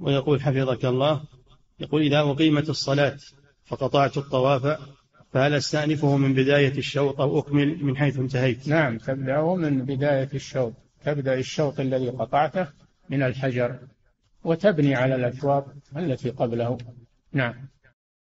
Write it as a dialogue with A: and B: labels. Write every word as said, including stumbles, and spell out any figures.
A: ويقول حفظك الله، يقول إذا أقيمت الصلاة فقطعت الطواف فهل أستأنفه من بداية الشوط أو أكمل من حيث انتهيت؟
B: نعم، تبدأه من بداية الشوط، تبدأ الشوط الذي قطعته من الحجر وتبني على الأشواط التي قبله. نعم.